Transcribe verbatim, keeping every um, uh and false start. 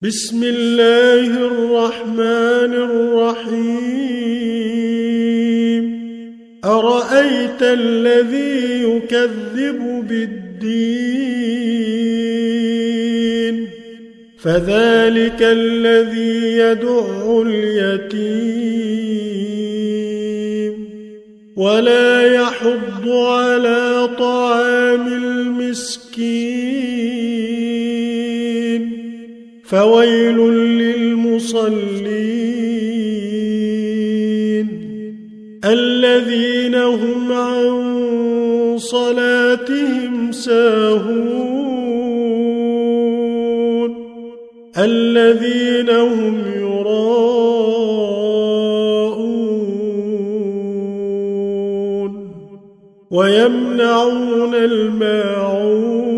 بسم الله الرحمن الرحيم أرأيت الذي يكذب بالدين فذلك الذي يدع اليتيم ولا يحض على طعام المسكين فويل للمصلين الذين هم عن صلاتهم ساهون الذين هم يراءون ويمنعون الماعون